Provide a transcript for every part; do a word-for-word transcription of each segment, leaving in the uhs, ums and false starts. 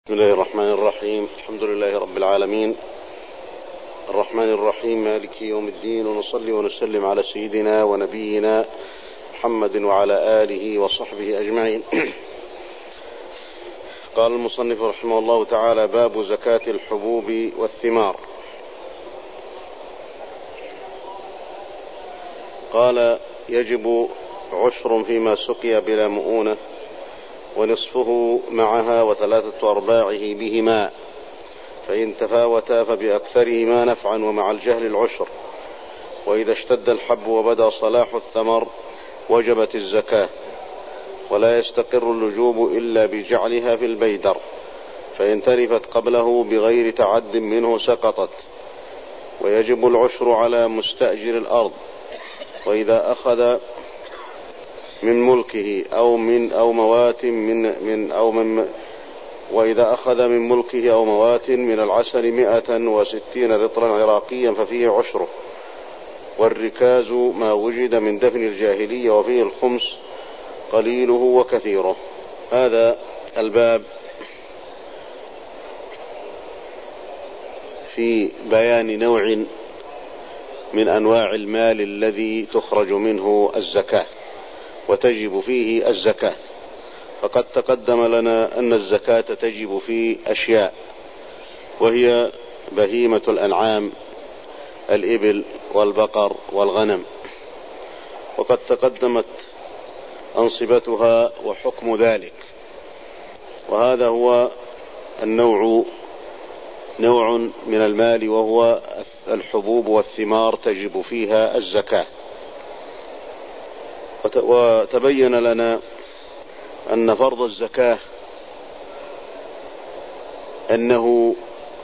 بسم الله الرحمن الرحيم. الحمد لله رب العالمين الرحمن الرحيم مالك يوم الدين، ونصلي ونسلم على سيدنا ونبينا محمد وعلى آله وصحبه أجمعين. قال المصنف رحمه الله تعالى: باب زكاة الحبوب والثمار. قال: يجب عشر فيما سقي بلا مؤونة، ونصفه معها وثلاثة أرباعه بهما، فإن تفاوتا فبأكثرهما نفعا ومع الجهل العشر. وإذا اشتد الحب وبدا صلاح الثمر وجبت الزكاة، ولا يستقر اللجوب إلا بجعلها في البيدر، فإن تلفت قبله بغير تعد منه سقطت. ويجب العشر على مستأجر الأرض، وإذا أخذ من ملكه أو من أو موات من من أو من وإذا أخذ من ملكه أو موات من العسل مئة وستين رطلا عراقيا ففيه عشره. والركاز ما وجد من دفن الجاهلية، وفيه الخمس قليله وكثيره. هذا الباب في بيان نوع من أنواع المال الذي تخرج منه الزكاة وتجب فيه الزكاة. فقد تقدم لنا أن الزكاة تجب في أشياء، وهي بهيمة الأنعام، الإبل والبقر والغنم، وقد تقدمت أنصبتها وحكم ذلك. وهذا هو النوع نوع من المال، وهو الحبوب والثمار تجب فيها الزكاة. وتبين لنا أن فرض الزكاة أنه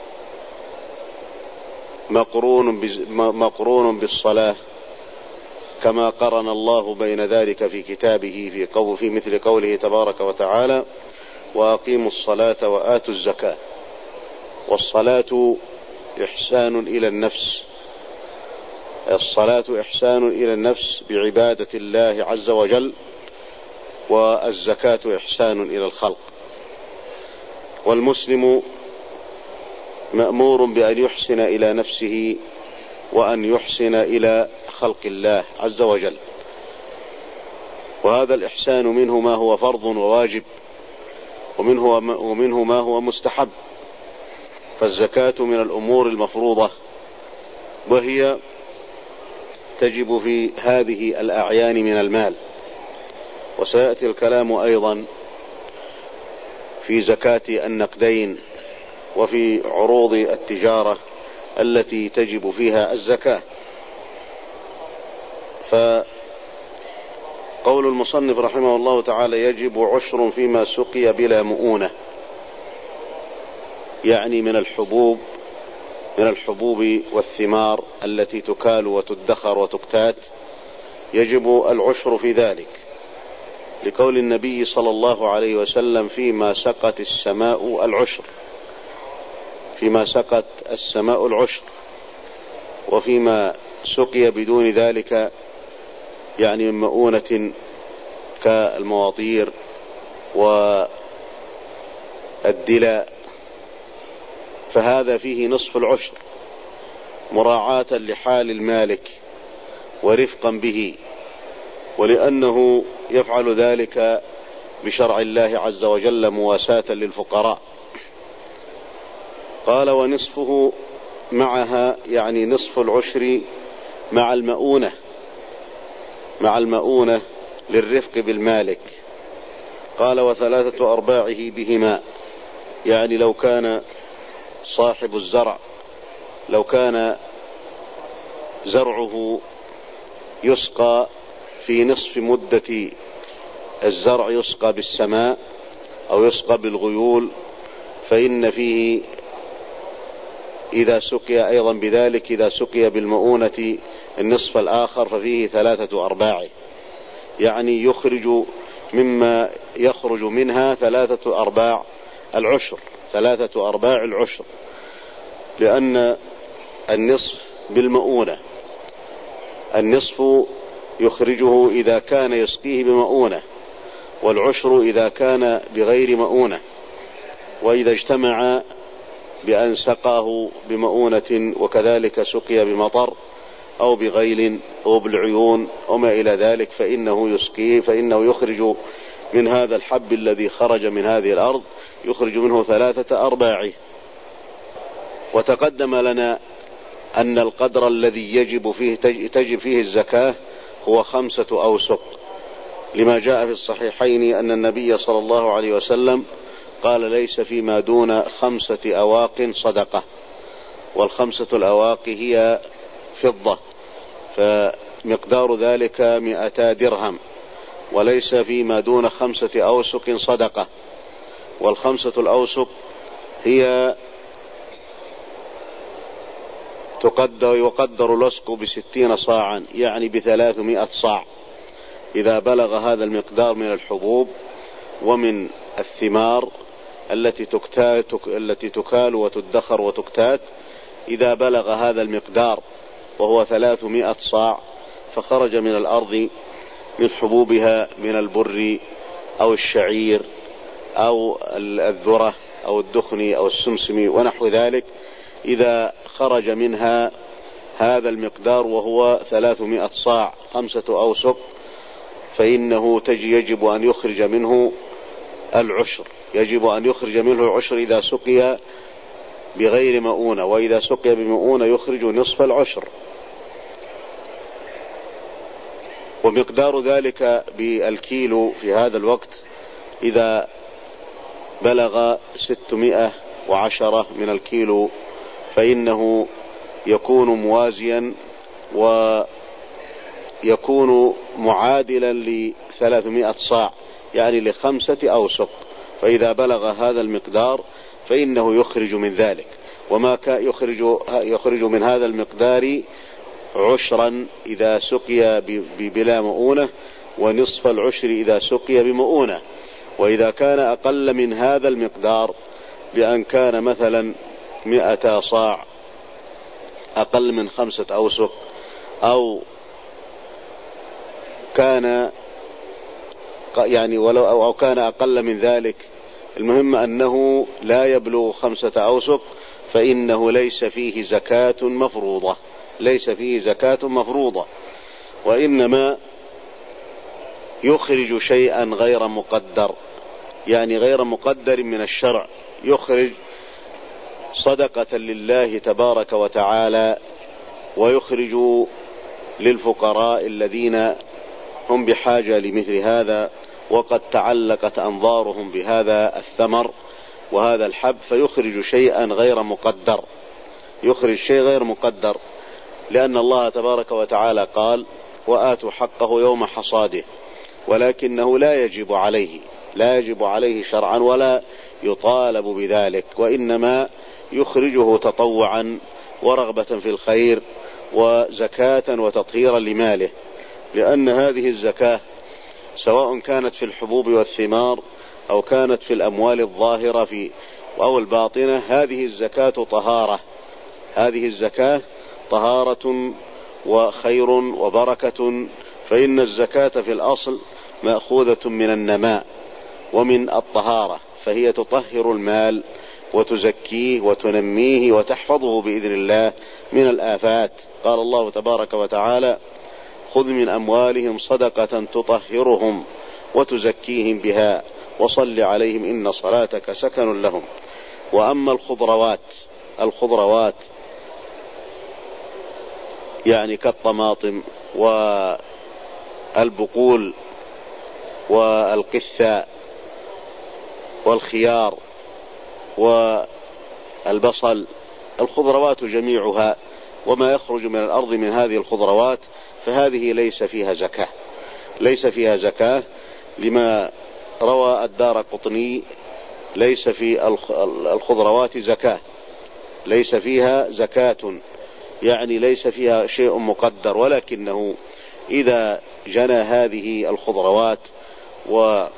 مقرون مقرون بالصلاة، كما قرن الله بين ذلك في كتابه في قول في مثل قوله تبارك وتعالى: وأقيموا الصلاة وآتوا الزكاة. والصلاة إحسان إلى النفس، الصلاة إحسان إلى النفس بعبادة الله عز وجل، والزكاة إحسان إلى الخلق. والمسلم مأمور بأن يحسن إلى نفسه وأن يحسن إلى خلق الله عز وجل، وهذا الإحسان منه ما هو فرض وواجب، ومنه, ومنه ما هو مستحب. فالزكاة من الأمور المفروضة، وهي تجب في هذه الأعيان من المال. وسيأتي الكلام أيضا في زكاة النقدين وفي عروض التجارة التي تجب فيها الزكاة. فقول المصنف رحمه الله تعالى: يجب عشر فيما سقي بلا مؤونة، يعني من الحبوب من الحبوب والثمار التي تكال وتدخر وتكتات، يجب العشر في ذلك، لقول النبي صلى الله عليه وسلم: فيما سقت السماء العشر، فيما سقت السماء العشر. وفيما سقي بدون ذلك، يعني من مؤونة كالمواطير والدلاء، فهذا فيه نصف العشر، مراعاة لحال المالك ورفقا به، ولأنه يفعل ذلك بشرع الله عز وجل مواساة للفقراء. قال: ونصفه معها، يعني نصف العشر مع المؤونة مع المؤونة للرفق بالمالك. قال: وثلاثة أرباعه بهما، يعني لو كان صاحب الزرع لو كان زرعه يسقى في نصف مدة الزرع، يسقى بالسماء أو يسقى بالغيول، فإن فيه إذا سقي أيضا بذلك، إذا سقي بالمؤونة النصف الآخر ففيه ثلاثة أرباع، يعني يخرج مما يخرج منها ثلاثة أرباع العشر ثلاثة أرباع العشر، لأن النصف بالمؤونة، النصف يخرجه إذا كان يسقيه بمؤونة، والعشر إذا كان بغير مؤونة. وإذا اجتمع بأن سقاه بمؤونة وكذلك سقي بمطر أو بغيل أو بالعيون وما إلى ذلك فإنه يسقيه، فإنه يخرج من هذا الحب الذي خرج من هذه الأرض يخرج منه ثلاثة أرباعه. وتقدم لنا أن القدر الذي يجب فيه تجب فيه الزكاة هو خمسة أوسق، لما جاء في الصحيحين أن النبي صلى الله عليه وسلم قال ليس فيما دون خمسة أواق صدقة، والخمسة الأواق هي فضة، فمقدار ذلك مئتا درهم، وليس فيما دون خمسة أوسق صدقة. والخمسة الأوسق هي تقدر يقدر الوسق بستين صاعا، يعني بثلاثمائة صاع. إذا بلغ هذا المقدار من الحبوب ومن الثمار التي تكتال, التي تكال وتدخر وتكتات، إذا بلغ هذا المقدار وهو ثلاثمائة صاع فخرج من الأرض من حبوبها من البر أو الشعير أو الذرة أو الدخن أو السمسم ونحو ذلك، إذا خرج منها هذا المقدار وهو ثلاثمائة صاع خمسة أوسق فإنه تجي يجب أن يخرج منه العشر، يجب أن يخرج منه العشر إذا سقي بغير مؤونة، وإذا سقي بمؤونة يخرج نصف العشر. ومقدار ذلك بالكيلو في هذا الوقت إذا بلغ ستمائة وعشرة من الكيلو فإنه يكون موازيا ويكون معادلا لثلاثمائة صاع، يعني لخمسة أوسق. فإذا بلغ هذا المقدار فإنه يخرج من ذلك، وما يخرج, يخرج من هذا المقدار عشرا إذا سقي بلا مؤونة، ونصف العشر إذا سقي بمؤونة. وإذا كان أقل من هذا المقدار بأن كان مثلا مئة صاع أقل من خمسة أوسق، أو كان يعني ولو أو كان أقل من ذلك، المهم أنه لا يبلغ خمسة أوسق، فإنه ليس فيه زكاة مفروضة، ليس فيه زكاة مفروضة، وإنما يخرج شيئا غير مقدر، يعني غير مقدر من الشرع، يخرج صدقة لله تبارك وتعالى، ويخرج للفقراء الذين هم بحاجة لمثل هذا وقد تعلقت أنظارهم بهذا الثمر وهذا الحب، فيخرج شيئا غير مقدر، يخرج شيء غير مقدر، لأن الله تبارك وتعالى قال وآتوا حقه يوم حصاده، ولكنه لا يجب عليه لا يجب عليه شرعا ولا يطالب بذلك، وإنما يخرجه تطوعا ورغبة في الخير وزكاة وتطهيرا لماله، لأن هذه الزكاة سواء كانت في الحبوب والثمار أو كانت في الأموال الظاهرة في أو الباطنة، هذه الزكاة طهارة، هذه الزكاة طهارة وخير وبركة. فإن الزكاة في الأصل مأخوذة من النماء ومن الطهارة، فهي تطهر المال وتزكيه وتنميه وتحفظه بإذن الله من الآفات. قال الله تبارك وتعالى خذ من أموالهم صدقة تطهرهم وتزكيهم بها وصل عليهم إن صلاتك سكن لهم. وأما الخضروات الخضروات يعني كالطماطم والبقول والقثاء والخيار والبصل، الخضروات جميعها وما يخرج من الأرض من هذه الخضروات فهذه ليس فيها زكاة، ليس فيها زكاة لما روى الدارقطني ليس في الخضروات زكاة، ليس فيها زكاة، يعني ليس فيها شيء مقدر، ولكنه إذا جنى هذه الخضروات وأخذ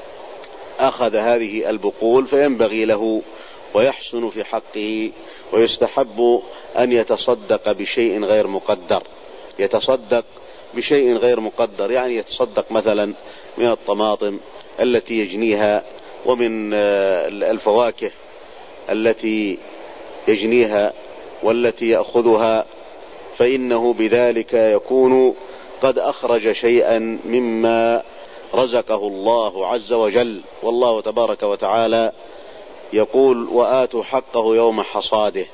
هذه البقول فينبغي له ويحسن في حقه ويستحب أن يتصدق بشيء غير مقدر، يتصدق بشيء غير مقدر، يعني يتصدق مثلا من الطماطم التي يجنيها ومن الفواكه التي يجنيها والتي يأخذها، فإنه بذلك يكون قد أخرج شيئا مما رزقه الله عز وجل. والله تبارك وتعالى يقول: وآتوا حقه يوم حصاده،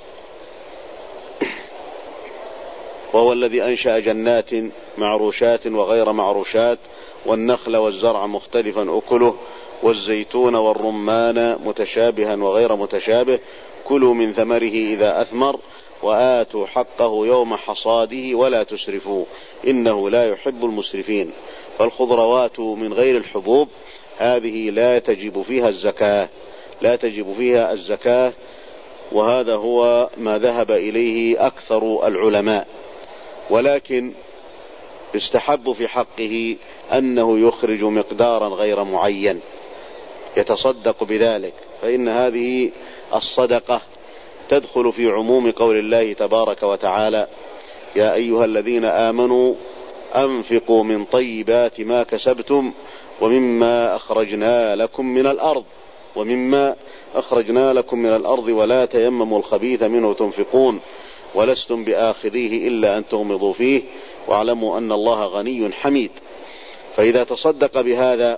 وهو الذي أنشأ جنات معروشات وغير معروشات والنخل والزرع مختلفا أكله والزيتون والرمان متشابها وغير متشابه، كلوا من ثمره إذا أثمر وآتوا حقه يوم حصاده ولا تسرفوا إنه لا يحب المسرفين. فالخضروات من غير الحبوب هذه لا تجب فيها الزكاة، لا تجب فيها الزكاة، وهذا هو ما ذهب إليه أكثر العلماء. ولكن يستحب في حقه أنه يخرج مقدارا غير معين يتصدق بذلك، فإن هذه الصدقة تدخل في عموم قول الله تبارك وتعالى: يا أيها الذين آمنوا أنفقوا من طيبات ما كسبتم ومما أخرجنا لكم من الأرض ومما أخرجنا لكم من الأرض ولا تيمموا الخبيث منه تنفقون ولستم بآخذيه إلا أن تغمضوا فيه واعلموا أن الله غني حميد. فإذا تصدق بهذا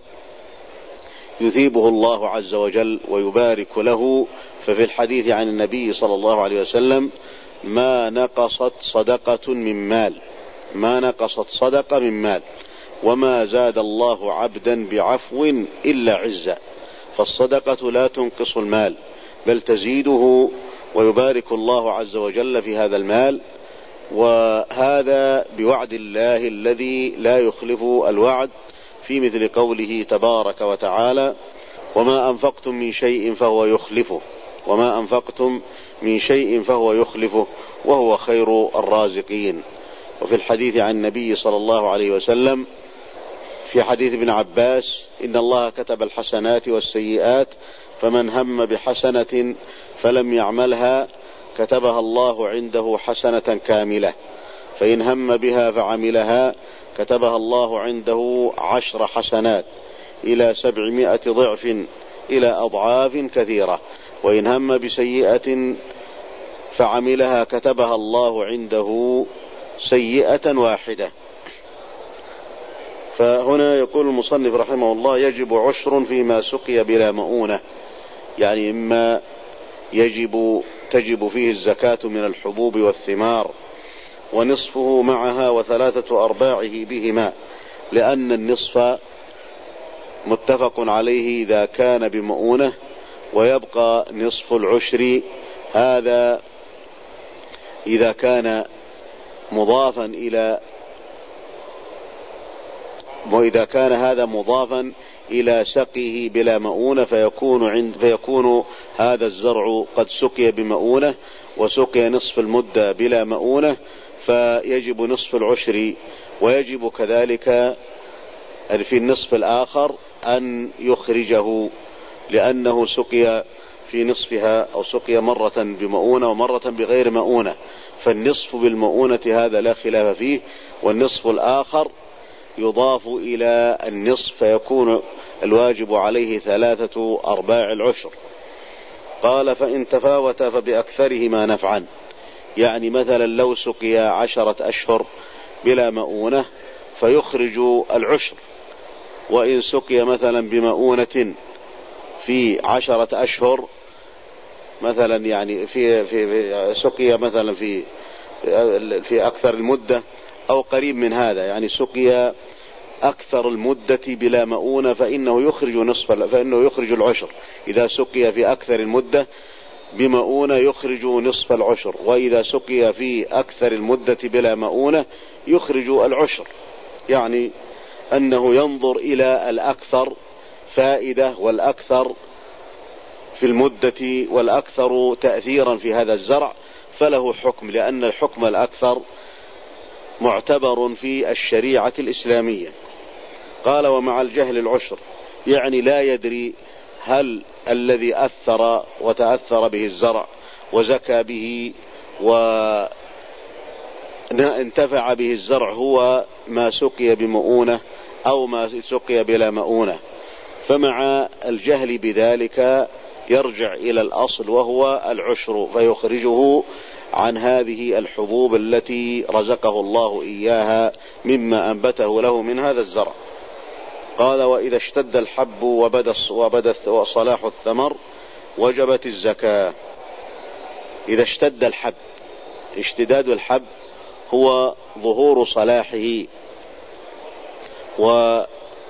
يثيبه الله عز وجل ويبارك له. ففي الحديث عن النبي صلى الله عليه وسلم: ما نقصت صدقة من مال ما نقصت صدقة من مال وما زاد الله عبدا بعفو إلا عزا. فالصدقة لا تنقص المال بل تزيده، ويبارك الله عز وجل في هذا المال، وهذا بوعد الله الذي لا يخلف الوعد في مثل قوله تبارك وتعالى: وما أنفقتم من شيء فهو يخلفه وما أنفقتم من شيء فهو يخلفه وهو خير الرازقين. وفي الحديث عن النبي صلى الله عليه وسلم في حديث ابن عباس: إن الله كتب الحسنات والسيئات فمن هم بحسنة فلم يعملها كتبها الله عنده حسنة كاملة، فإن هم بها فعملها كتبها الله عنده عشر حسنات إلى سبعمائة ضعف إلى أضعاف كثيرة، وإن هم بسيئة فعملها كتبها الله عنده سيئة واحدة. فهنا يقول المصنف رحمه الله: يجب عشر فيما سقي بلا مؤونة، يعني إما يجب تجب فيه الزكاة من الحبوب والثمار، ونصفه معها وثلاثة أرباعه بهما، لأن النصف متفق عليه إذا كان بمؤونة، ويبقى نصف العشر هذا إذا كان مضافا إلى وإذا كان هذا مضافا إلى سقيه بلا مؤونة، فيكون عند فيكون هذا الزرع قد سقي بمؤونة وسقي نصف المدة بلا مؤونة، فيجب نصف العشر. ويجب كذلك في النصف الآخر أن يخرجه، لأنه سقي في نصفها أو سقي مرة بمؤونة ومرة بغير مؤونة، فالنصف بالمؤونة هذا لا خلاف فيه، والنصف الآخر يضاف إلى النصف فيكون الواجب عليه ثلاثة أرباع العشر. قال: فإن تفاوت فبأكثرهما نفعا، يعني مثلا لو سقي عشرة أشهر بلا مؤونة فيخرج العشر، وإن سقي مثلا بمؤونة في عشرة أشهر مثلا، يعني في, في سقي مثلا في في أكثر المدة أو قريب من هذا، يعني سقي أكثر المدة بلا مؤونة، فإنه يخرج نصف فإنه يخرج العشر. إذا سقي في أكثر المدة بمؤونة يخرج نصف العشر، وإذا سقي في أكثر المدة بلا مؤونة يخرج العشر، يعني أنه ينظر إلى الأكثر فائدة والأكثر في المدة والأكثر تأثيرا في هذا الزرع، فله حكم، لأن الحكم الأكثر معتبر في الشريعة الإسلامية. قال: ومع الجهل العشر، يعني لا يدري هل الذي أثر وتأثر به الزرع وزكى به وانتفع به الزرع هو ما سقي بمؤونة أو ما سقي بلا مؤونة، فمع الجهل بذلك يرجع إلى الأصل وهو العشر، فيخرجه عن هذه الحبوب التي رزقه الله إياها مما أنبته له من هذا الزرع. قال: وإذا اشتد الحب وبدا وبدا صلاح الثمر وجبت الزكاة. إذا اشتد الحب، اشتداد الحب هو ظهور صلاحه وقرب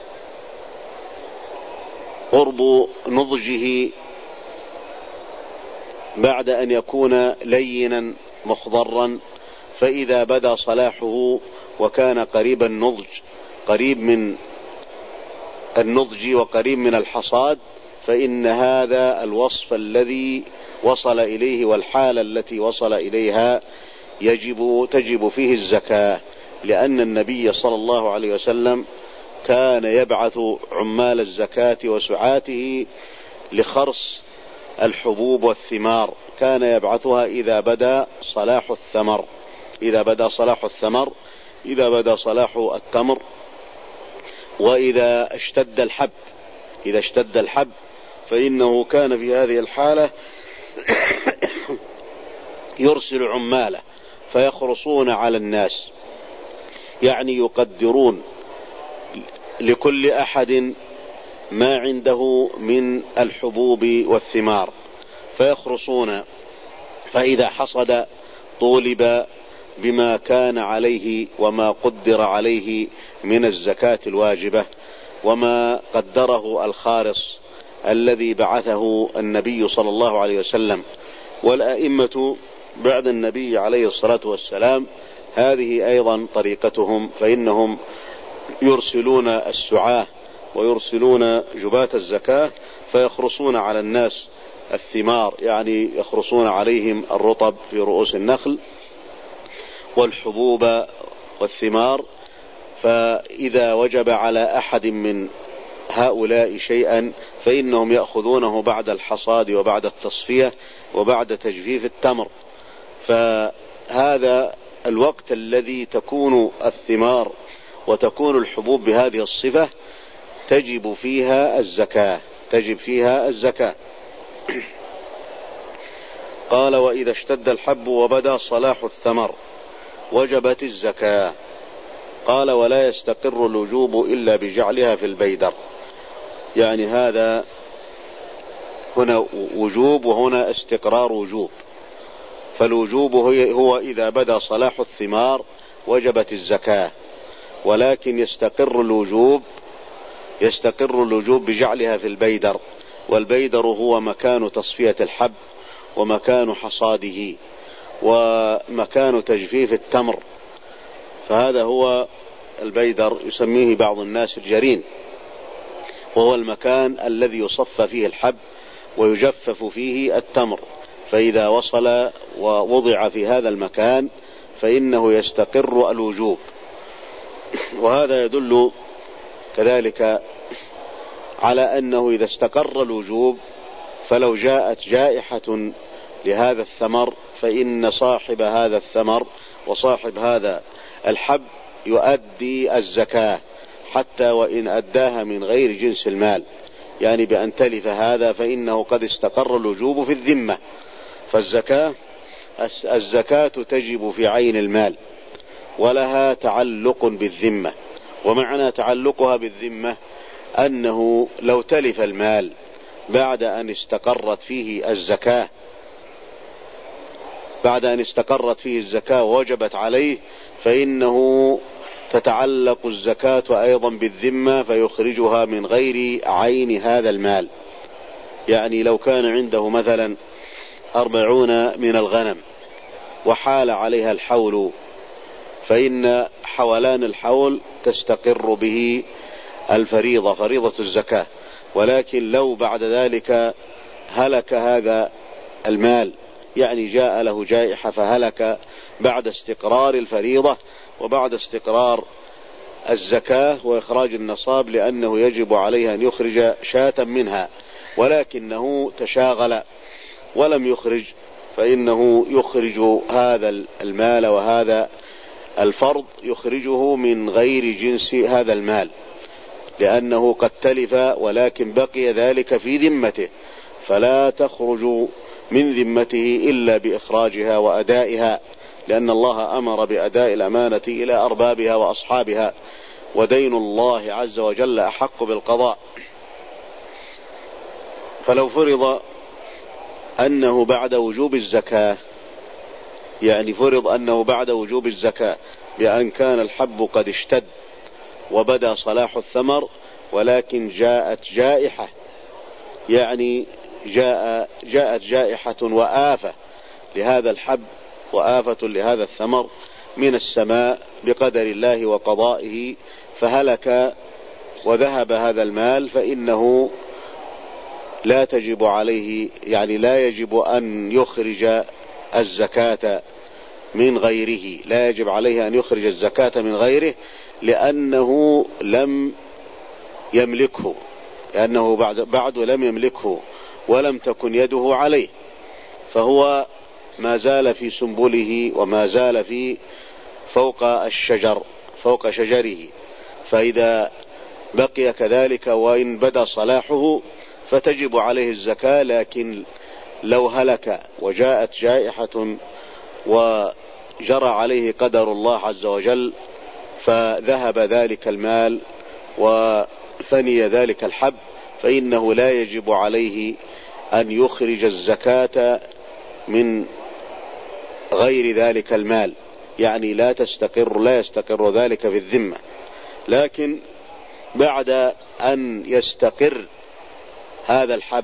نضجه بعد أن يكون لينا مخضرا، فإذا بدا صلاحه وكان قريب النضج، قريب من النضج وقريب من الحصاد، فإن هذا الوصف الذي وصل إليه والحالة التي وصل إليها يجب تجب فيه الزكاة، لأن النبي صلى الله عليه وسلم كان يبعث عمال الزكاة وسعاته لخرص الحبوب والثمار، كان يبعثها إذا بدا صلاح الثمر، إذا بدا صلاح الثمر، إذا بدا صلاح التمر، وإذا اشتد الحب، إذا اشتد الحب فإنه كان في هذه الحالة يرسل عماله فيخرصون على الناس، يعني يقدرون لكل أحد ما عنده من الحبوب والثمار فيخرصون، فإذا حصد طولب بما كان عليه وما قدر عليه من الزكاة الواجبة وما قدره الخارص الذي بعثه النبي صلى الله عليه وسلم والأئمة بعد النبي عليه الصلاة والسلام. هذه أيضا طريقتهم، فإنهم يرسلون السعاة ويرسلون جباة الزكاة فيخرصون على الناس الثمار، يعني يخرصون عليهم الرطب في رؤوس النخل والحبوب والثمار، فإذا وجب على أحد من هؤلاء شيئا فإنهم يأخذونه بعد الحصاد وبعد التصفية وبعد تجفيف التمر. فهذا الوقت الذي تكون الثمار وتكون الحبوب بهذه الصفة تجب فيها الزكاة، تجب فيها الزكاة. قال: وإذا اشتد الحب وبدا صلاح الثمر وجبت الزكاة. قال: ولا يستقر الوجوب إلا بجعلها في البيدر. يعني هذا هنا وجوب وهنا استقرار وجوب، فالوجوب هو إذا بدا صلاح الثمار وجبت الزكاة، ولكن يستقر الوجوب يستقر الوجوب بجعلها في البيدر، والبيدر هو مكان تصفية الحب ومكان حصاده ومكان تجفيف التمر، فهذا هو البيدر، يسميه بعض الناس الجرين، وهو المكان الذي يصفى فيه الحب ويجفف فيه التمر، فإذا وصل ووضع في هذا المكان فإنه يستقر الوجوب. وهذا يدل كذلك على أنه إذا استقر الوجوب فلو جاءت جائحة لهذا الثمر فإن صاحب هذا الثمر وصاحب هذا الحب يؤدي الزكاة حتى وإن أداها من غير جنس المال، يعني بأن تلف هذا فإنه قد استقر الوجوب في الذمة. فالزكاة الزكاة تجب في عين المال ولها تعلق بالذمة، ومعنى تعلقها بالذمة أنه لو تلف المال بعد أن استقرت فيه الزكاة بعد أن استقرت فيه الزكاة ووجبت عليه فإنه تتعلق الزكاة أيضا بالذمة فيخرجها من غير عين هذا المال. يعني لو كان عنده مثلا أربعون من الغنم وحال عليها الحول فإن حولان الحول تستقر به الفريضة، فريضة الزكاة، ولكن لو بعد ذلك هلك هذا المال، يعني جاء له جائحة فهلك بعد استقرار الفريضة وبعد استقرار الزكاة وإخراج النصاب، لأنه يجب عليه أن يخرج شاة منها، ولكنه تشاغل ولم يخرج، فإنه يخرج هذا المال وهذا الفرض يخرجه من غير جنس هذا المال، لأنه قد تلف ولكن بقي ذلك في ذمته، فلا تخرج من ذمته إلا بإخراجها وأدائها، لأن الله أمر بأداء الأمانة إلى أربابها وأصحابها، ودين الله عز وجل أحق بالقضاء. فلو فرض أنه بعد وجوب الزكاة، يعني فرض أنه بعد وجوب الزكاة بأن كان الحب قد اشتد وبدأ صلاح الثمر، ولكن جاءت جائحة، يعني جاء جاءت جائحة وآفة لهذا الحب وآفة لهذا الثمر من السماء بقدر الله وقضائه، فهلك وذهب هذا المال، فإنه لا تجب عليه، يعني لا يجب أن يخرج الزكاة من غيره، لا يجب عليه أن يخرج الزكاة من غيره، لأنه لم يملكه، لأنه بعد, بعد لم يملكه ولم تكن يده عليه، فهو ما زال في سنبله وما زال في فوق الشجر فوق شجره. فإذا بقي كذلك وإن بدا صلاحه فتجب عليه الزكاة، لكن لو هلك وجاءت جائحة وجرى عليه قدر الله عز وجل فذهب ذلك المال وفني ذلك الحب، فإنه لا يجب عليه أن يخرج الزكاة من غير ذلك المال، يعني لا تستقر لا يستقر ذلك في الذمة. لكن بعد أن يستقر هذا الحب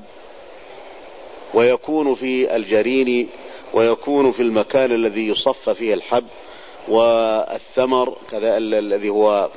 ويكون في الجرين ويكون في المكان الذي يصف فيه الحب، والثمر كذا الذي هو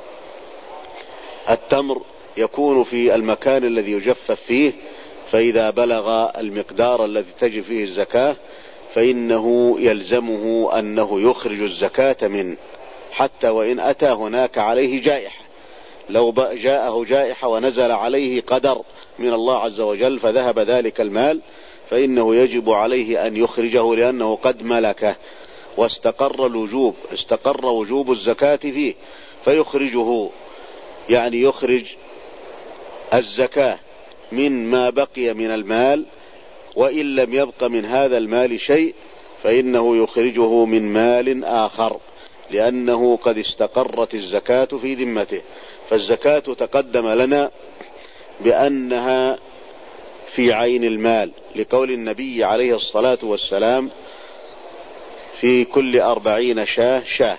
التمر يكون في المكان الذي يجفف فيه، فإذا بلغ المقدار الذي تجب فيه الزكاة فإنه يلزمه أنه يخرج الزكاة منه، حتى وإن أتى هناك عليه جائحة. لو جاءه جائحة ونزل عليه قدر من الله عز وجل فذهب ذلك المال، فإنه يجب عليه أن يخرجه، لأنه قد ملكه واستقر الوجوب استقر وجوب الزكاة فيه، فيخرجه، يعني يخرج الزكاة من ما بقي من المال، وإن لم يبق من هذا المال شيء فإنه يخرجه من مال آخر، لأنه قد استقرت الزكاة في ذمته. فالزكاة تقدم لنا بأنها في عين المال، لقول النبي عليه الصلاة والسلام في كل أربعين شاه شاه.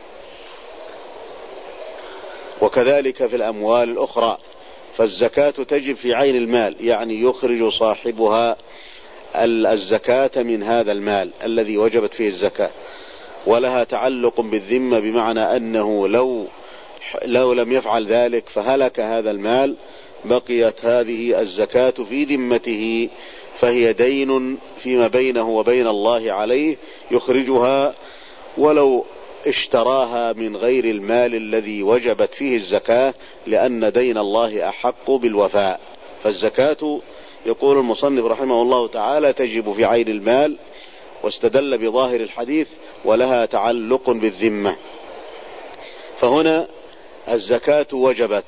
وكذلك في الأموال الأخرى، فالزكاة تجب في عين المال، يعني يخرج صاحبها الزكاة من هذا المال الذي وجبت فيه الزكاة، ولها تعلق بالذمة، بمعنى أنه لو لو لم يفعل ذلك فهلك هذا المال بقيت هذه الزكاة في ذمته، فهي دين فيما بينه وبين الله عليه يخرجها، ولو اشتراها من غير المال الذي وجبت فيه الزكاة، لأن دين الله أحق بالوفاء. فالزكاة يقول المصنف رحمه الله تعالى تجب في عين المال، واستدل بظاهر الحديث ولها تعلق بالذمة. فهنا الزكاة وجبت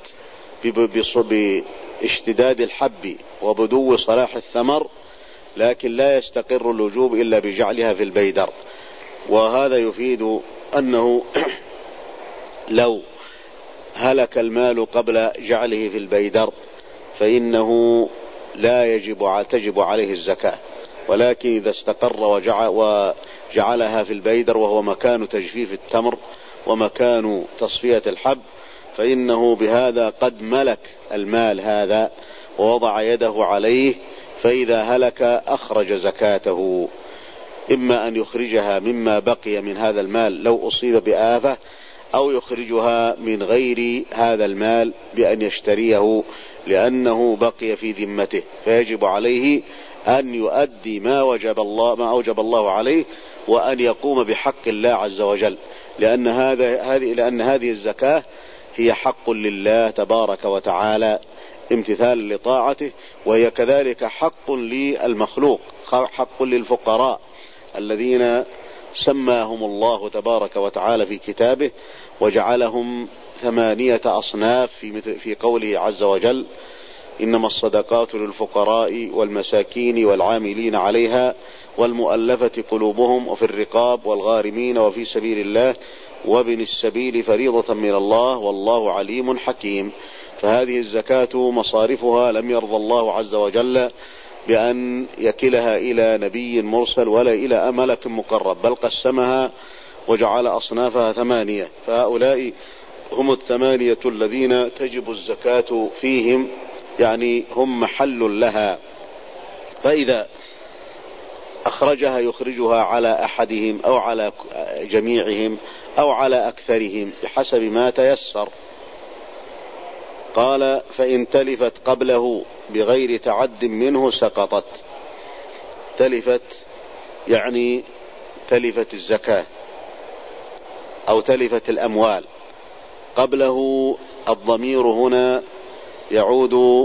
باشتداد الحب وبدو صلاح الثمر، لكن لا يستقر الوجوب إلا بجعلها في البيدر. وهذا يفيد أنه لو هلك المال قبل جعله في البيدر فإنه لا يجب تجب عليه الزكاة، ولكن إذا استقر وجعل وجعلها في البيدر وهو مكان تجفيف التمر ومكان تصفية الحب، فإنه بهذا قد ملك المال هذا ووضع يده عليه، فإذا هلك أخرج زكاته، إما أن يخرجها مما بقي من هذا المال لو أصيب بآفة، أو يخرجها من غير هذا المال بأن يشتريه لأنه بقي في ذمته، فيجب عليه أن يؤدي ما وجب الله ما أوجب الله عليه، وأن يقوم بحق الله عز وجل، لأن هذا هذه لأن هذه الزكاة هي حق لله تبارك وتعالى امتثالا لطاعته، وهي كذلك حق للمخلوق، حق للفقراء الذين سماهم الله تبارك وتعالى في كتابه وجعلهم ثمانية أصناف في, في قوله عز وجل: إنما الصدقات للفقراء والمساكين والعاملين عليها والمؤلفة قلوبهم وفي الرقاب والغارمين وفي سبيل الله وابن السبيل فريضة من الله والله عليم حكيم. فهذه الزكاة مصارفها لم يرضى الله عز وجل بأن يكلها إلى نبي مرسل ولا إلى ملك مقرب، بل قسمها وجعل أصنافها ثمانية. فهؤلاء هم الثمانية الذين تجب الزكاة فيهم، يعني هم محل لها. فإذا أخرجها يخرجها على أحدهم أو على جميعهم أو على أكثرهم بحسب ما تيسر. قال: فإن تلفت قبله بغير تعد منه سقطت. تلفت يعني تلفت الزكاة أو تلفت الأموال. قبله الضمير هنا يعود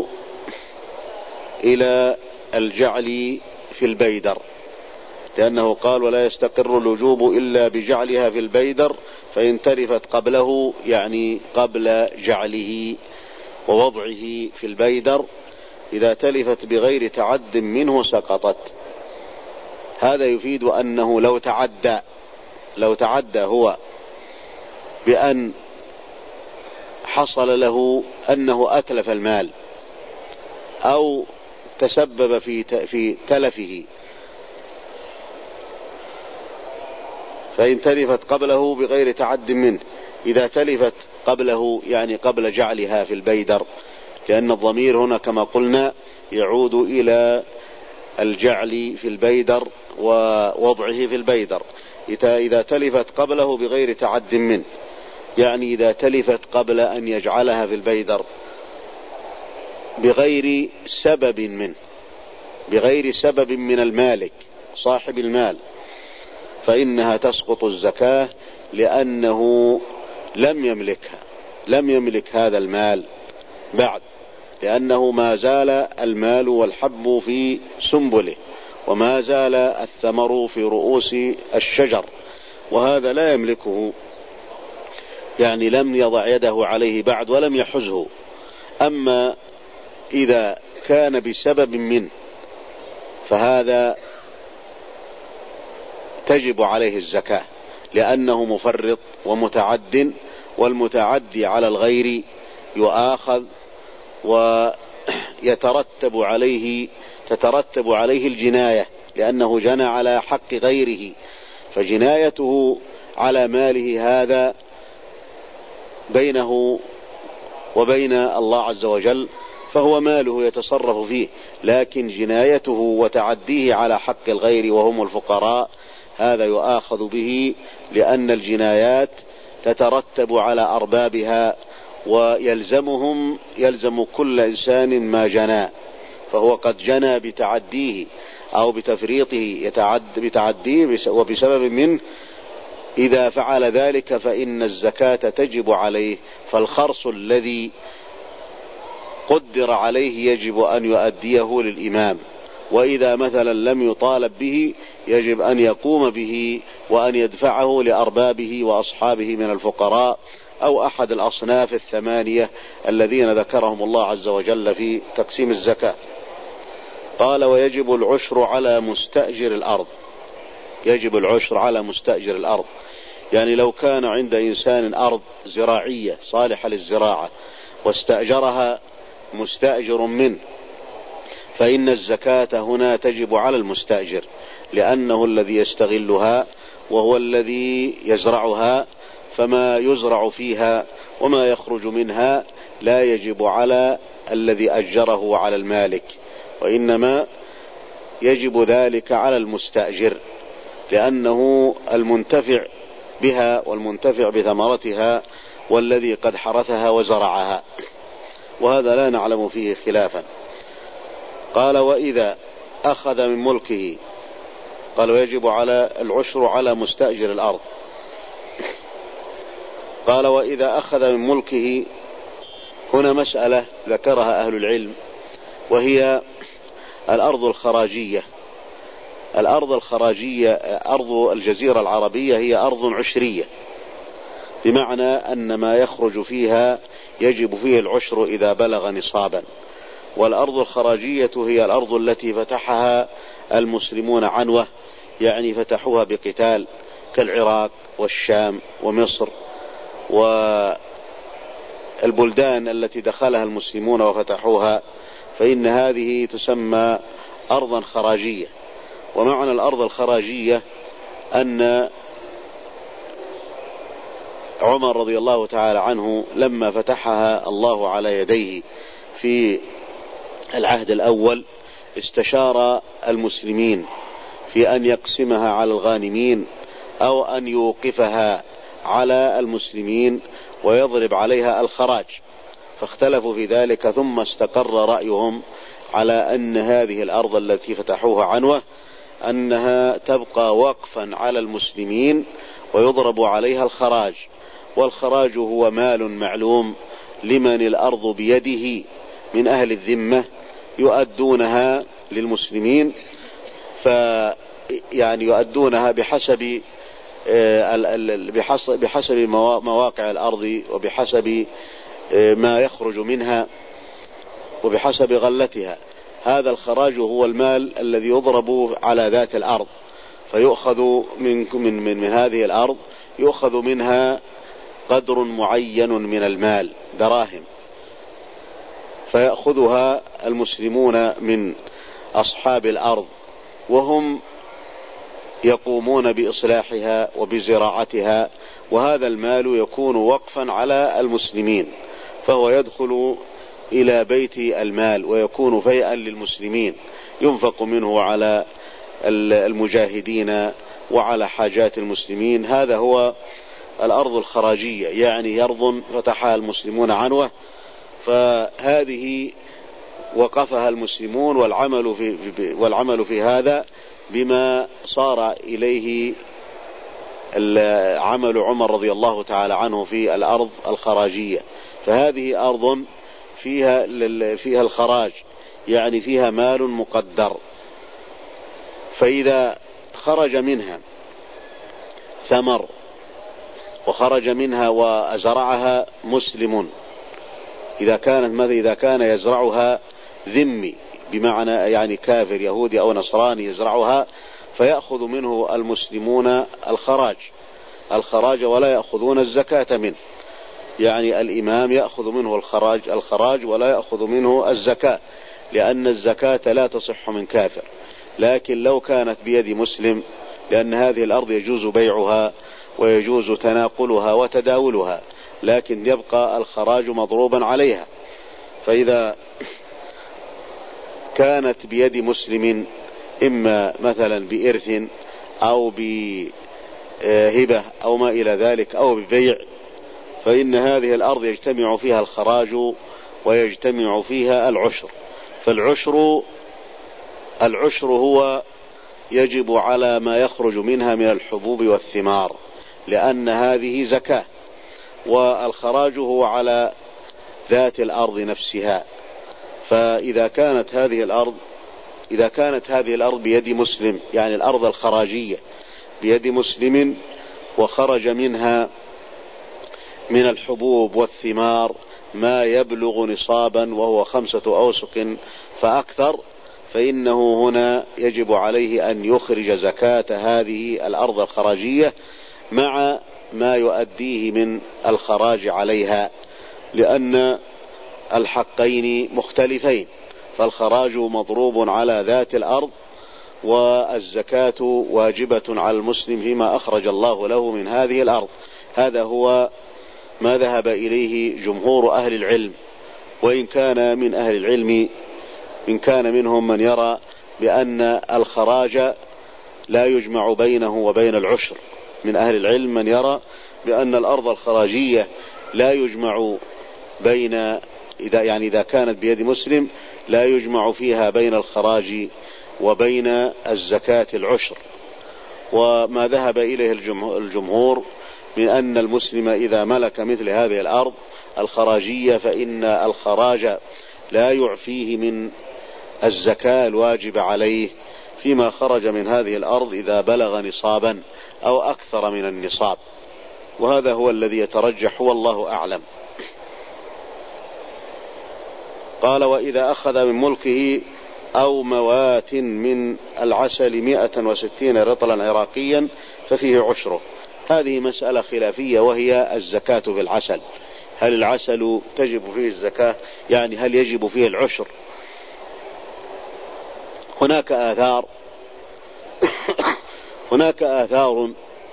إلى الجعل في البيدر، لأنه قال: ولا يستقر الوجوب إلا بجعلها في البيدر. فإن تلفت قبله يعني قبل جعله ووضعه في البيدر. إذا تلفت بغير تعد منه سقطت. هذا يفيد أنه لو تعدى لو تعدى هو بأن حصل له أنه أتلف المال أو تسبب في في تلفه، فإن تلفت قبله بغير تعد منه. إذا تلفت قبله يعني قبل جعلها في البيدر، لأن الضمير هنا كما قلنا يعود إلى الجعل في البيدر ووضعه في البيدر. إذا تلفت قبله بغير تعد منه يعني إذا تلفت قبل أن يجعلها في البيدر بغير سبب منه بغير سبب من المالك صاحب المال، فإنها تسقط الزكاة، لأنه لم يملكها لم يملك هذا المال بعد، لأنه ما زال المال والحب في سنبله وما زال الثمر في رؤوس الشجر، وهذا لا يملكه، يعني لم يضع يده عليه بعد ولم يحزه. أما إذا كان بسبب منه فهذا تجب عليه الزكاة، لأنه مفرط ومتعد، والمتعدي على الغير يؤاخذ ويترتب عليه تترتب عليه الجناية، لأنه جنى على حق غيره، فجنايته على ماله هذا بينه وبين الله عز وجل، فهو ماله يتصرف فيه، لكن جنايته وتعديه على حق الغير وهم الفقراء هذا يؤاخذ به، لأن الجنايات تترتب على أربابها ويلزمهم يلزم كل إنسان ما جنى، فهو قد جنى بتعديه أو بتفريطه يتعد بتعديه وبسبب منه. إذا فعل ذلك فإن الزكاة تجب عليه، فالخرص الذي قدر عليه يجب أن يؤديه للإمام، وإذا مثلا لم يطالب به يجب أن يقوم به وأن يدفعه لأربابه وأصحابه من الفقراء أو أحد الأصناف الثمانية الذين ذكرهم الله عز وجل في تقسيم الزكاة. قال: ويجب العشر على مستأجر الأرض. يجب العشر على مستأجر الأرض، يعني لو كان عند إنسان أرض زراعية صالحة للزراعة واستأجرها مستأجر منه، فإن الزكاة هنا تجب على المستأجر، لأنه الذي يستغلها وهو الذي يزرعها، فما يزرع فيها وما يخرج منها لا يجب على الذي أجره وعلى المالك، وإنما يجب ذلك على المستأجر، لأنه المنتفع بها والمنتفع بثمرتها والذي قد حرثها وزرعها، وهذا لا نعلم فيه خلافا. قال: وإذا أخذ من ملكه. قال: ويجب على العشر على مستأجر الأرض. قال: وإذا أخذ من ملكه. هنا مسألة ذكرها أهل العلم، وهي الأرض الخراجية. الأرض الخراجية أرض الجزيرة العربية هي أرض عشرية، بمعنى أن ما يخرج فيها يجب فيه العشر إذا بلغ نصابا. والأرض الخراجية هي الأرض التي فتحها المسلمون عنوة، يعني فتحوها بقتال، كالعراق والشام ومصر والبلدان التي دخلها المسلمون وفتحوها، فإن هذه تسمى أرضا خراجية. ومعنى الأرض الخراجية أن عمر رضي الله تعالى عنه لما فتحها الله على يديه في العهد الأول استشار المسلمين في أن يقسمها على الغانمين أو أن يوقفها على المسلمين ويضرب عليها الخراج، فاختلفوا في ذلك، ثم استقر رأيهم على أن هذه الأرض التي فتحوها عنوة أنها تبقى وقفا على المسلمين ويضرب عليها الخراج. والخراج هو مال معلوم لمن الأرض بيده من أهل الذمة يؤدونها للمسلمين، فيعني يؤدونها بحسب بحسب مواقع الأرض وبحسب ما يخرج منها وبحسب غلتها. هذا الخراج هو المال الذي يضرب على ذات الأرض، فيؤخذ من, من, من, من هذه الأرض يؤخذ منها قدر معين من المال، دراهم، فيأخذها المسلمون من أصحاب الأرض وهم يقومون بإصلاحها وبزراعتها، وهذا المال يكون وقفا على المسلمين، فهو يدخل إلى بيت المال ويكون فيئا للمسلمين ينفق منه على المجاهدين وعلى حاجات المسلمين. هذا هو الأرض الخراجية، يعني أرض فتحها المسلمون عنوة، فهذه وقفها المسلمون والعمل في, والعمل في هذا بما صار إليه عمل عمر رضي الله تعالى عنه في الأرض الخراجية. فهذه أرض فيها, فيها الخراج، يعني فيها مال مقدر، فإذا خرج منها ثمر وخرج منها وأزرعها مسلم، إذا كانت ماذا إذا كان يزرعها ذمي بمعنى يعني كافر يهودي أو نصراني يزرعها، فيأخذ منه المسلمون الخراج الخراج ولا يأخذون الزكاة منه، يعني الإمام يأخذ منه الخراج الخراج ولا يأخذ منه الزكاة، لأن الزكاة لا تصح من كافر. لكن لو كانت بيد مسلم، لأن هذه الأرض يجوز بيعها ويجوز تناقلها وتداولها، لكن يبقى الخراج مضروبا عليها. فإذا كانت بيد مسلم إما مثلا بإرث أو بهبة أو ما إلى ذلك أو ببيع، فإن هذه الأرض يجتمع فيها الخراج ويجتمع فيها العشر. فالعشر العشر هو يجب على ما يخرج منها من الحبوب والثمار، لأن هذه زكاة، والخراج هو على ذات الأرض نفسها. فإذا كانت هذه الأرض إذا كانت هذه الأرض بيد مسلم، يعني الأرض الخراجية بيد مسلم، وخرج منها من الحبوب والثمار ما يبلغ نصابا وهو خمسة أوسق فأكثر، فإنه هنا يجب عليه أن يخرج زكاة هذه الأرض الخراجية مع ما يؤديه من الخراج عليها، لأن الحقين مختلفين، فالخراج مضروب على ذات الأرض والزكاة واجبة على المسلم فيما أخرج الله له من هذه الأرض. هذا هو ما ذهب إليه جمهور أهل العلم، وإن كان من أهل العلم إن كان منهم من يرى بأن الخراج لا يجمع بينه وبين العشر. من أهل العلم من يرى بأن الأرض الخراجية لا يجمع بين إذا يعني إذا كانت بيد مسلم لا يجمع فيها بين الخراج وبين الزكاة العشر. وما ذهب إليه الجمهور من أن المسلم إذا ملك مثل هذه الأرض الخراجية فإن الخراج لا يعفيه من الزكاة الواجب عليه فيما خرج من هذه الأرض إذا بلغ نصابا أو أكثر من النصاب. وهذا هو الذي يترجح والله أعلم. قال: وإذا أخذ من ملكه أو موات من العسل مئة وستين رطلا عراقيا ففيه عشره. هذه مسألة خلافية، وهي الزكاة في العسل. هل العسل تجب فيه الزكاة؟ يعني هل يجب فيه العشر؟ هناك آثار هناك آثار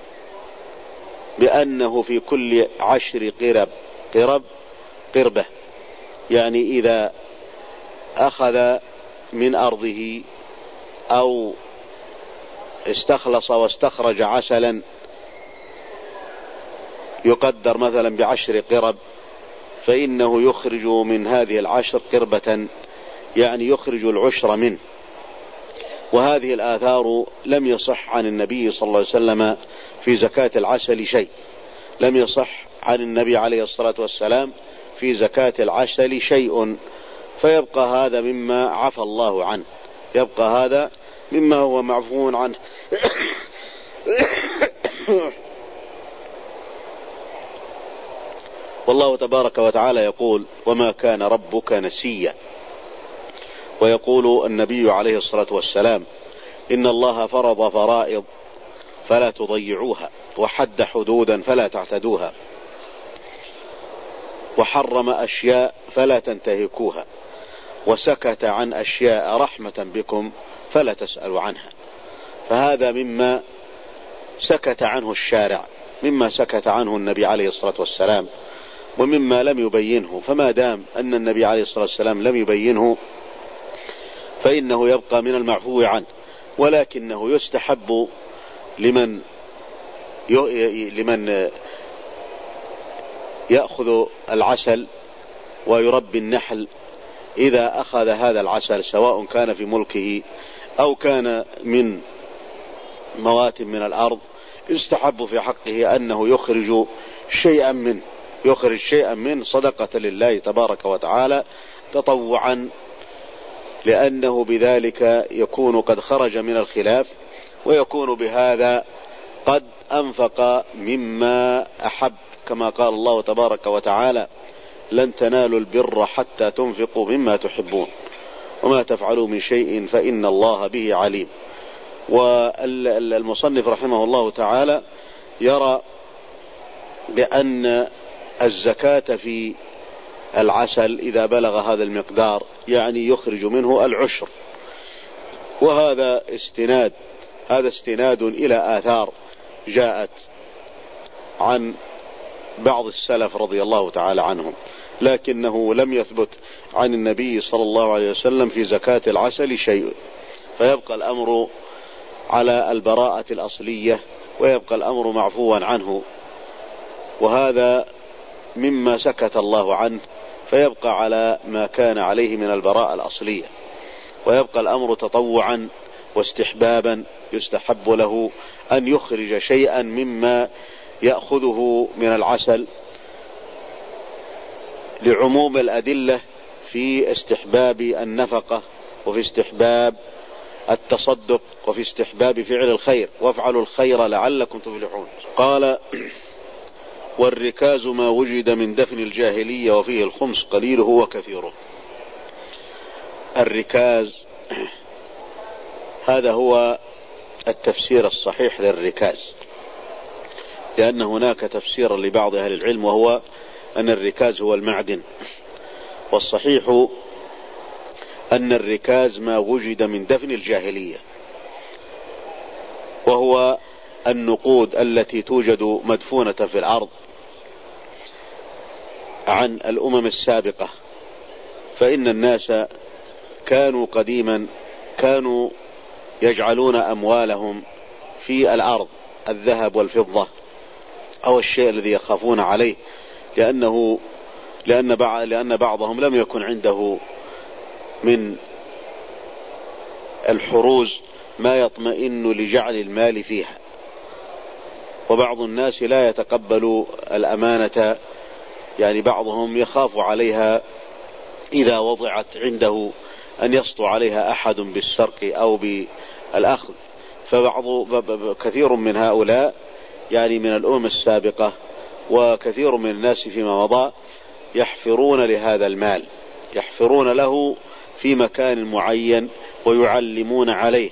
بأنه في كل عشر قرب قرب قربة، يعني إذا أخذ من أرضه أو استخلص واستخرج عسلا يقدر مثلا بعشر قرب، فإنه يخرج من هذه العشر قربة، يعني يخرج العشر منه. وهذه الآثار لم يصح عن النبي صلى الله عليه وسلم في زكاة العسل شيء، لم يصح عن النبي عليه الصلاة والسلام في زكاة العسل شيء، فيبقى هذا مما عفى الله عنه، يبقى هذا مما هو معفو عنه. والله تبارك وتعالى يقول: وما كان ربك نسيا. ويقول النبي عليه الصلاة والسلام: إن الله فرض فرائض فلا تضيعوها، وحد حدودا فلا تعتدوها، وحرم أشياء فلا تنتهكوها، وسكت عن أشياء رحمة بكم فلا تسألوا عنها. فهذا مما سكت عنه الشارع، مما سكت عنه النبي عليه الصلاة والسلام، ومما لم يبينه. فما دام أن النبي عليه الصلاة والسلام لم يبينه فإنه يبقى من المعفو عنه. ولكنه يستحب لمن لمن يأخذ العسل ويربي النحل، إذا أخذ هذا العسل سواء كان في ملكه أو كان من موات من الأرض، يستحب في حقه أنه يخرج شيئا منه يخرج شيئا منه صدقة لله تبارك وتعالى تطوعا، لأنه بذلك يكون قد خرج من الخلاف، ويكون بهذا قد أنفق مما أحب، كما قال الله تبارك وتعالى: لن تنالوا البر حتى تنفقوا مما تحبون وما تفعلوا من شيء فإن الله به عليم. والمصنف رحمه الله تعالى يرى بأن الزكاة في العسل إذا بلغ هذا المقدار يعني يخرج منه العشر. وهذا استناد هذا استناد إلى آثار جاءت عن بعض السلف رضي الله تعالى عنهم، لكنه لم يثبت عن النبي صلى الله عليه وسلم في زكاة العسل شيء. فيبقى الأمر على البراءة الأصلية، ويبقى الأمر معفوا عنه، وهذا مما سكت الله عنه، فيبقى على ما كان عليه من البراءة الأصلية، ويبقى الأمر تطوعا واستحبابا، يستحب له أن يخرج شيئا مما يأخذه من العسل، لعموم الأدلة في استحباب النفقة، وفي استحباب التصدق، وفي استحباب فعل الخير، وافعلوا الخير لعلكم تفلحون. قال: والركاز ما وجد من دفن الجاهلية وفيه الخمس قليله وكثيره. الركاز هذا هو التفسير الصحيح للركاز، لأن هناك تفسيرا لبعض أهل العلم وهو أن الركاز هو المعدن، والصحيح أن الركاز ما وجد من دفن الجاهلية، وهو النقود التي توجد مدفونة في الأرض عن الأمم السابقة. فإن الناس كانوا قديما كانوا يجعلون أموالهم في الأرض، الذهب والفضة أو الشيء الذي يخافون عليه، لأنه لأن لأن بعضهم لم يكن عنده من الحروز ما يطمئن لجعل المال فيها. وبعض الناس لا يتقبل الأمانة، يعني بعضهم يخاف عليها إذا وضعت عنده أن يسطو عليها أحد بالسرقة أو بالأخذ. فبعض كثير من هؤلاء يعني من الأمم السابقة وكثير من الناس فيما مضى يحفرون لهذا المال، يحفرون له في مكان معين ويعلمون عليه،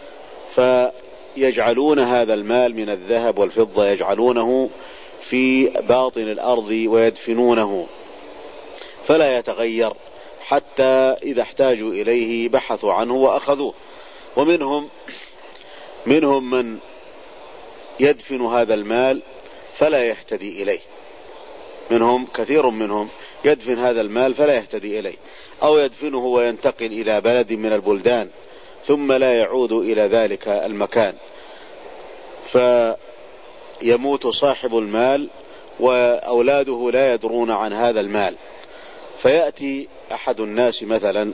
فيجعلون هذا المال من الذهب والفضة يجعلونه في باطن الأرض ويدفنونه فلا يتغير، حتى إذا احتاجوا إليه بحثوا عنه وأخذوه. ومنهم منهم من يدفن هذا المال فلا يهتدي إليه، منهم كثير منهم يدفن هذا المال فلا يهتدي إليه، أو يدفنه وينتقل إلى بلد من البلدان ثم لا يعود إلى ذلك المكان، فيموت صاحب المال وأولاده لا يدرون عن هذا المال، فيأتي أحد الناس مثلا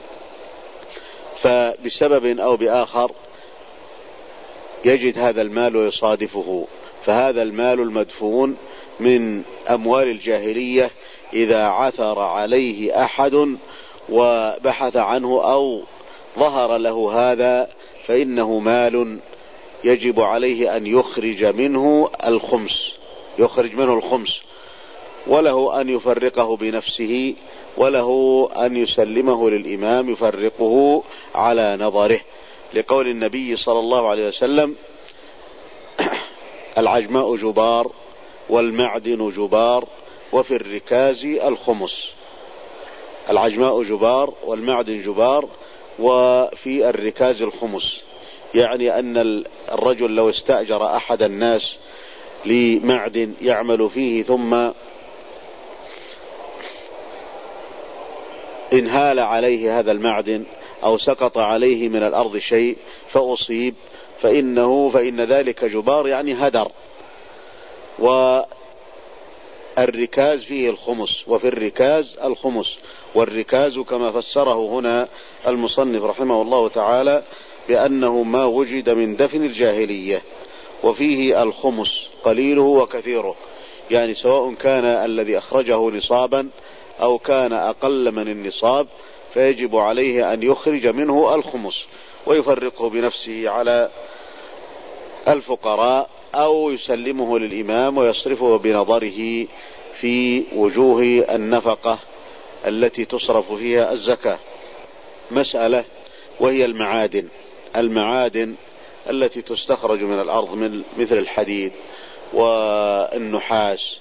فبسبب أو بآخر يجد هذا المال ويصادفه، فهذا المال المدفون من أموال الجاهلية إذا عثر عليه أحد وبحث عنه أو ظهر له هذا فإنه مال يجب عليه أن يخرج منه الخمس، يخرج منه الخمس، وله أن يفرقه بنفسه، وله أن يسلمه للإمام يفرقه على نظره، لقول النبي صلى الله عليه وسلم: العجماء جبار والمعدن جبار وفي الركاز الخمس. العجماء جبار والمعدن جبار وفي الركاز الخمس، يعني أن الرجل لو استأجر أحد الناس لمعدن يعمل فيه ثم انهال عليه هذا المعدن أو سقط عليه من الأرض شيء فأصيب، فإنه فإن ذلك جبار يعني هدر، والركاز فيه الخمس، وفي الركاز الخمس. والركاز كما فسره هنا المصنف رحمه الله تعالى بأنه ما وجد من دفن الجاهلية، وفيه الخمس قليله وكثيره، يعني سواء كان الذي أخرجه نصابا أو كان أقل من النصاب فيجب عليه أن يخرج منه الخمس ويفرقه بنفسه على الفقراء أو يسلمه للإمام ويصرفه بنظره في وجوه النفقة التي تصرف فيها الزكاة. مسألة وهي المعادن، المعادن التي تستخرج من الأرض من مثل الحديد والنحاس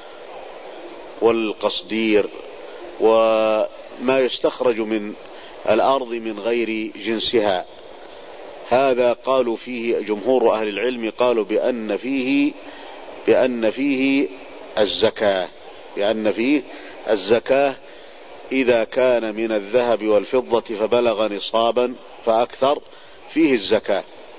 والقصدير وما يستخرج من الأرض من غير جنسها، هذا قالوا فيه جمهور أهل العلم قالوا بأن فيه بأن فيه الزكاة، بأن فيه الزكاة إذا كان من الذهب والفضة فبلغ نصابا فأكثر فيه الزكاة،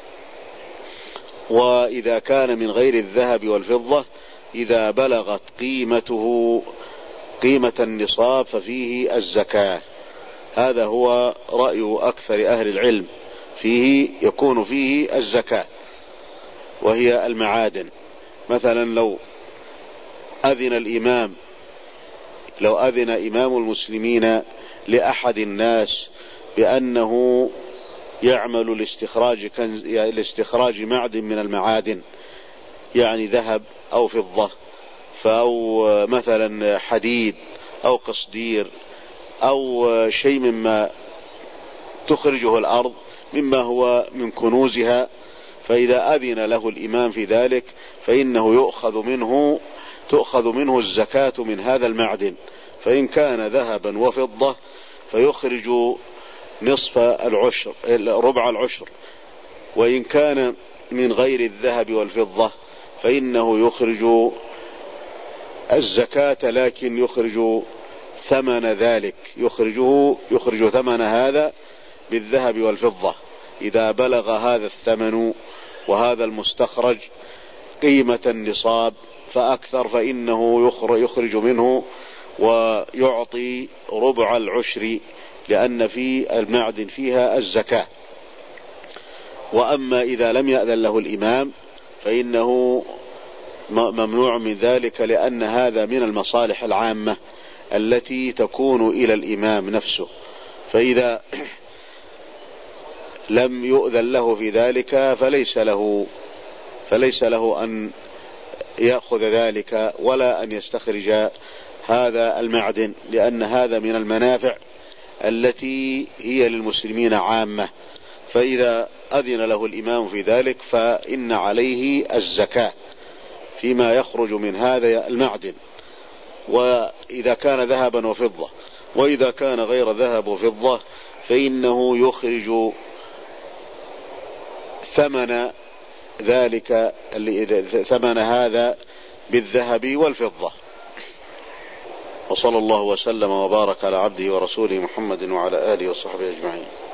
وإذا كان من غير الذهب والفضة إذا بلغت قيمته قيمة النصاب ففيه الزكاة. هذا هو رأي أكثر أهل العلم، فيه يكون فيه الزكاة. وهي المعادن، مثلا لو أذن الإمام لو أذن إمام المسلمين لأحد الناس بأنه يعمل لاستخراج كنز لاستخراج معدن من المعادن، يعني ذهب أو فضة أو مثلا حديد أو قصدير أو شيء مما تخرجه الأرض مما هو من كنوزها، فإذا أذن له الإمام في ذلك فإنه يؤخذ منه تؤخذ منه الزكاة من هذا المعدن، فإن كان ذهبا وفضة فيخرج نصف العشر ربع العشر، وإن كان من غير الذهب والفضة فإنه يخرج الزكاة لكن يخرج ثمن ذلك، يخرجه يخرج ثمن هذا بالذهب والفضة، إذا بلغ هذا الثمن وهذا المستخرج قيمة النصاب فأكثر فإنه يخرج منه ويعطي ربع العشر، لأن في المعدن فيها الزكاة. وأما إذا لم يأذن له الإمام فإنه ممنوع من ذلك، لأن هذا من المصالح العامة التي تكون إلى الإمام نفسه، فإذا لم يؤذن له في ذلك فليس له فليس له أن يأخذ ذلك ولا أن يستخرج هذا المعدن، لأن هذا من المنافع التي هي للمسلمين عامة، فإذا أذن له الإمام في ذلك فإن عليه الزكاة فيما يخرج من هذا المعدن، وإذا كان ذهبا وفضة. وإذا كان غير ذهب وفضة فإنه يخرج ثمن ذلك ثمن هذا بالذهب والفضة. وصلى الله وسلم وبارك على عبده ورسوله محمد وعلى آله وصحبه أجمعين.